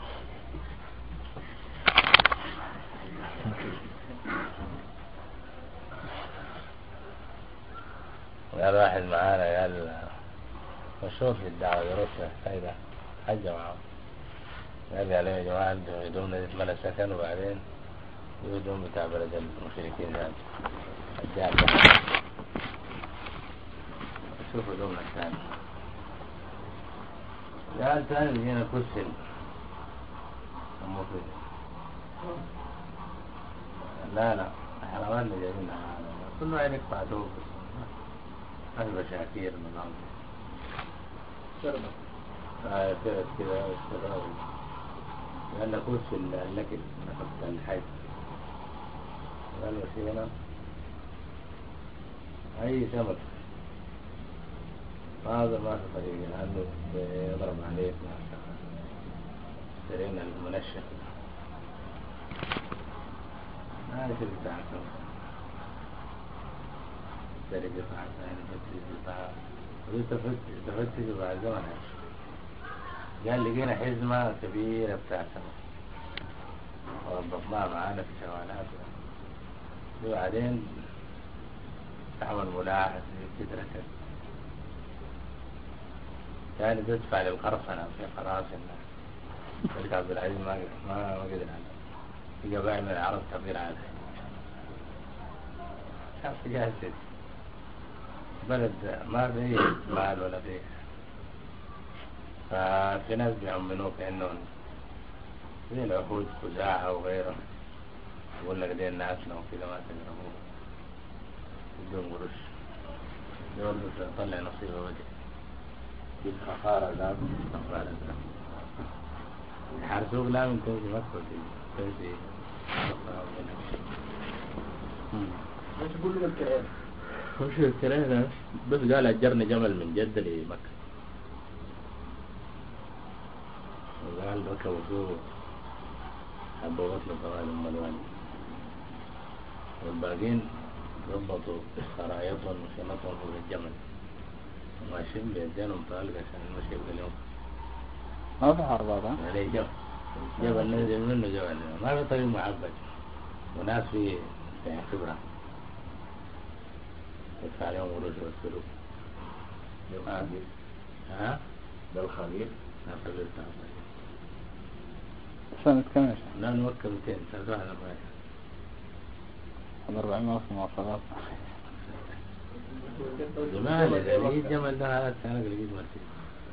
قال واحد معانا قال مشهور في الدعوة لروسيا هيدا حجة معه، قال لي عليه يا جماعة انتوا هدومنا دي تملى سكن وبعدين الهدوم بتاع بلد المشركين هذا الجال ده شوف هدومنا الثاني. قال ثاني بيجينا كرسي المفروض لا لا احنا اللي جايبين كله عينك بعدوه هاي مشاكير من الأرض شربة هاي فرد كده اشتغل قال لك وش اللكن نفس الحج قال له هنا أي سمك هذا ما في طريقة لأنه يضرب عليك سرينا المنشف ما يصير بتاع سمك تريد يفعل ثاني فتش يفعل ويستفدت استفدت بعد زمن. قال لقينا حزمة كبيرة بتاع سمك وضبطناها معانا في شوالات وبعدين تعمل ملاحظ تتركز كان تدفع للقرصنة في قراصنة الملك عبد العزيز ما ما ما قدر عنه في قبائل من العرب تطير عنه شاف جاهز بلد ما فيه مال ولا فيه، ففي ناس بيعملوه كأنهم زي العهود خزاعة وغيره يقول لك دي الناس لو كده ما تقربوه بدون قرش يقول لك طلع نصيبه وجه في الخخارة لا تستقبال الزرق حارسوك لا من تنسي مكتب تنسي بس يقول له الكلام وش الكلام بس قال أجرني جمل من جدة لمكة وقال بكى وسوق حبوا بطل طوال أم الوالي والباقين ضبطوا خرايطهم وشنطهم فوق الجمل وماشيين بيدينهم طالق عشان المشي يبقى اليوم ما في حربات ها؟ عليه جبل جبل ننزل منه جبل ما في طريق معبد وناس في في خبرة يدفع عليهم قروش والسلوك بالخبير ها؟ بالخبير نعم خبير تعمل سنة كم يا شيخ؟ لا نوكل مئتين سنة واحدة باية أربعمائة في مواصلات جمال إذا لقيت جمل ده هذا السنة لقيت مرسيد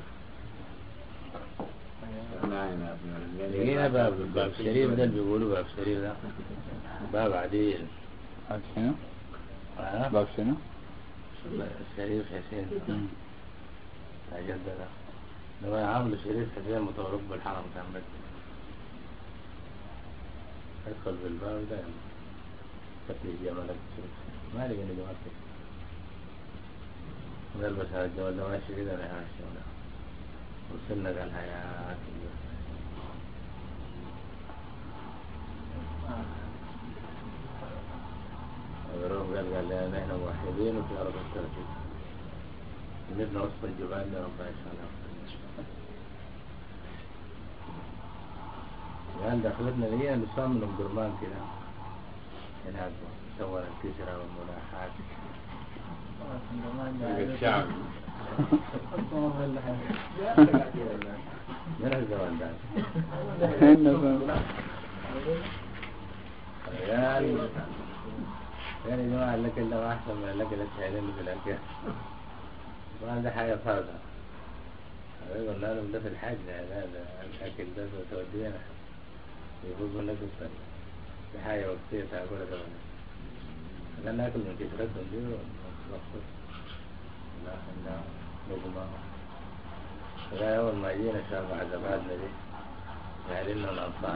لقينا باب باب شريف ده اللي بيقولوا باب شريف ده باب عديل باب شنو؟ ها؟ باب شنو؟ شريف حسين جدة ده لما عامل شريف حسين متورط بالحرم كان بس ادخل بالباب ده تقلي جمالك ما لقينا جمالك قال بس هذا الجمال ده ماشي كده انا ماشي ولا وصلنا قال هيا الروم قال قال لنا نحن موحدين وفي أرض التركيب نبنى وسط الجبال لربنا إن شاء الله. قال دخلتنا لقينا نسوان من الجرمان كده هناك صور الكسرة والملاحات الشعب من الزمان ده قال قال يا جماعة الأكل ده أحسن من الأكل الشهرين في الأكل وهذا حاجة فاضة يقول لهم ده في الحاج هذا الأكل ده تودينا يفوزوا لك الثاني في حاجة وقتية تأكلها كمان لأن نأكل من كثرتهم دي ونخصص لا لا لقمة لا أول ما جينا شاف عزباتنا دي يعني إنه الأنصار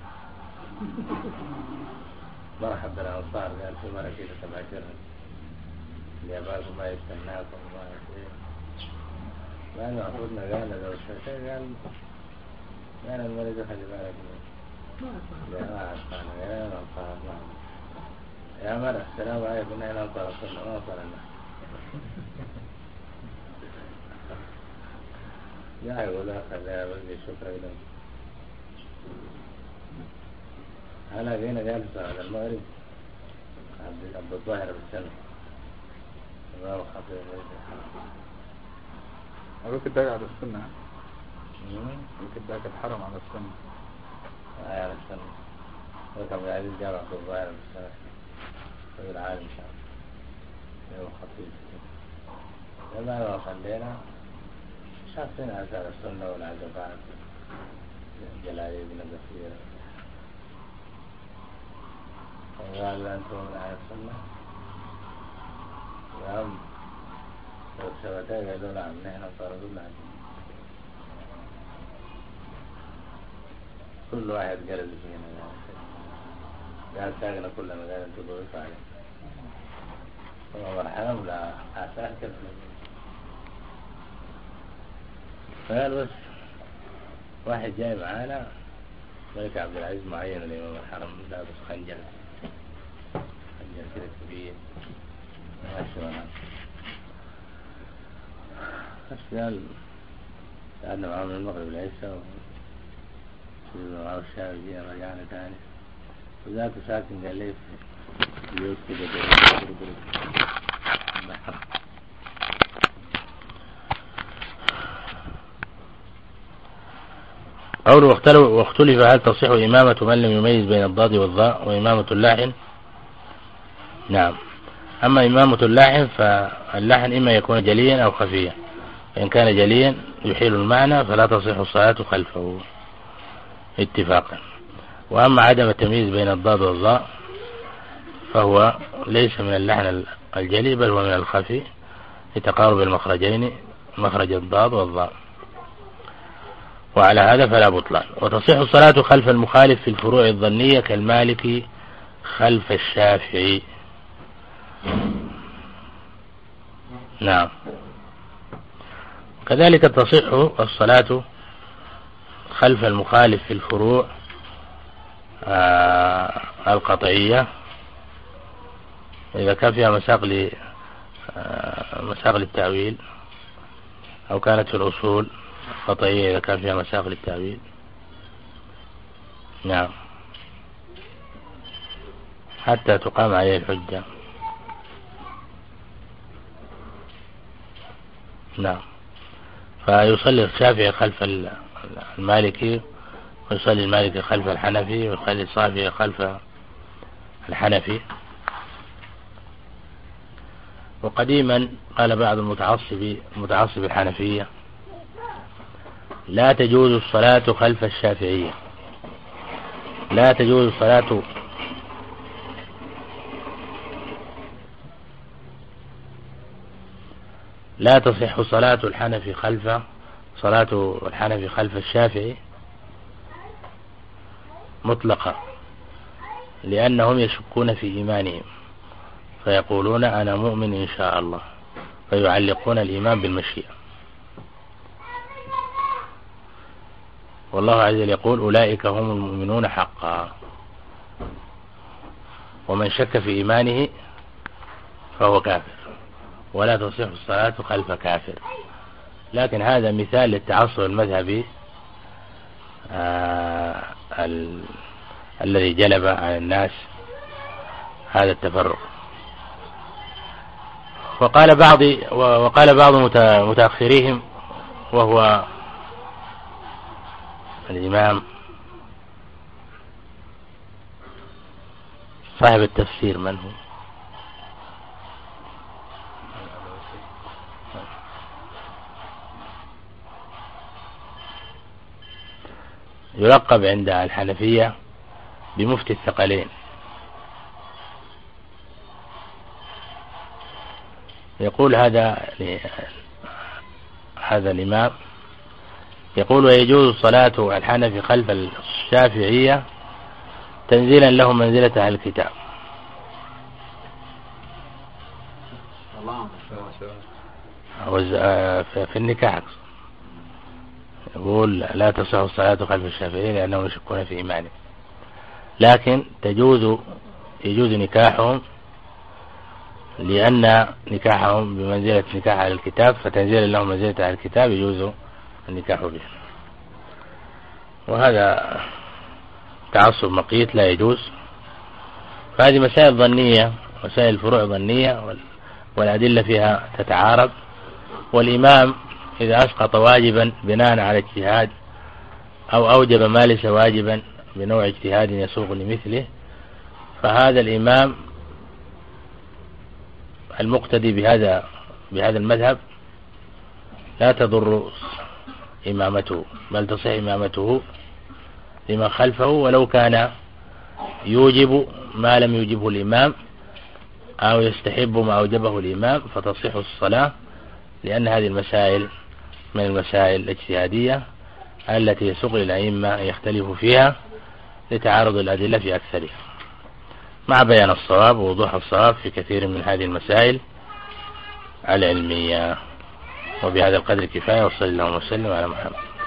مرحب بالأنصار قال في مرة كده تباشرها اللي أباكم ما يستناكم ما يستناكم ما المفروض قال لو شيء قال قال المريض خلي بالك يا ما أصلا يا أنصار يا مرة السلام عليكم أنا أنصار صلى الله عليه وسلم لا يقول خليها بدي شكرا لك أنا جينا جالس على المغرب عبد الظاهر بالسنة الله خطير أقولك الداعي على السنة أقولك الداعي الحرم على السنة آه على السنة وكان قاعدين جاب عبد الظاهر بالسنة في العالم إن شاء الله يوم خطير لما لو خلينا شخصين على السنة والعجبات جلالي بن الغفير وقال أنتم من على السنة وهم والسبتين قالوا نعم نحن طردوا لنا كل واحد قال اللي فينا قال ساقنا كلنا قال أنتم ضعيف عليك ومرحبا لا أعتقد كيف قال بس واحد جاي معانا ملك عبد العزيز معين الإمام الحرم لابس خنجر خنجر كده كبير ماشي معنا بس قال قعدنا معاه من المغرب العشاء وشربنا معاه الشاي وجينا رجعنا تاني وذاته ساكن قال لي في بيوت كده قوله واختلف هل تصح إمامة من لم يميز بين الضاد والظاء وإمامة اللاحن. نعم، أما إمامة اللاحن فاللاحن إما يكون جليا أو خفيا، فإن كان جليا يحيل المعنى فلا تصح الصلاة خلفه اتفاقا. وأما عدم التمييز بين الضاد والظاء فهو ليس من اللحن الجلي بل هو من الخفي لتقارب المخرجين مخرج الضاد والظاء، وعلى هذا فلا بطلان. وتصح الصلاة خلف المخالف في الفروع الظنية كالمالكي خلف الشافعي. نعم، كذلك تصح الصلاة خلف المخالف في الفروع آه القطعية إذا كان فيها مساق آه مساق للتأويل، أو كانت في الأصول قطعية إذا كان فيها مساق للتأويل. نعم، حتى تقام عليه الحجة. نعم، فيصلي الشافعي خلف المالكي، ويصلي المالكي خلف الحنفي، ويصلي الصافعي خلف الحنفي. وقديما قال بعض المتعصب متعصب الحنفية لا تجوز الصلاة خلف الشافعية، لا تجوز الصلاة لا تصح صلاة الحنفي خلف صلاة الحنفي خلف الشافعي مطلقة، لأنهم يشكون في إيمانهم فيقولون أنا مؤمن إن شاء الله، فيعلقون الإيمان بالمشيئة. والله عز وجل يقول أولئك هم المؤمنون حقا، ومن شك في إيمانه فهو كافر، ولا تصح الصلاة خلف كافر. لكن هذا مثال للتعصب المذهبي آه ال... الذي جلب على الناس هذا التفرق. وقال بعض وقال بعض متأخريهم وهو الإمام صاحب التفسير، من هو؟ يلقب عند الحنفية بمفتي الثقلين. يقول هذا هذا الإمام يقول ويجوز صلاة الحنفي خلف الشافعية تنزيلا له منزلة أهل الكتاب. في النكاح يقول لا تصح الصلاة خلف الشافعية لأنهم يشكون في إيمانه، لكن تجوز يجوز نكاحهم لأن نكاحهم بمنزلة نكاح أهل الكتاب، فتنزيل لهم منزلة أهل الكتاب يجوز النكاح به. وهذا تعصب مقيت لا يجوز. فهذه مسائل ظنية، مسائل الفروع ظنية والأدلة فيها تتعارض، والإمام إذا أسقط واجبا بناء على اجتهاد أو أوجب ما ليس واجبا بنوع اجتهاد يسوق لمثله، فهذا الإمام المقتدي بهذا بهذا المذهب لا تضر إمامته، بل تصح إمامته لمن خلفه ولو كان يوجب ما لم يوجبه الإمام أو يستحب ما أوجبه الإمام، فتصح الصلاة، لأن هذه المسائل من المسائل الاجتهادية التي يسوق للأئمة يختلف فيها لتعارض الأدلة في أكثرها، مع بيان الصواب ووضوح الصواب في كثير من هذه المسائل العلمية. وبهذا القدر كفاية، وصلى الله وسلم على محمد.